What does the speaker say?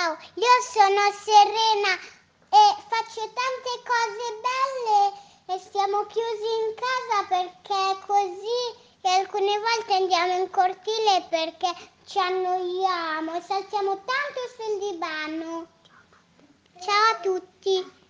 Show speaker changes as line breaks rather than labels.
Ciao, io sono Serena e faccio tante cose belle e stiamo chiusi in casa perché così e alcune volte andiamo in cortile perché ci annoiamo e saltiamo tanto sul divano. Ciao a tutti.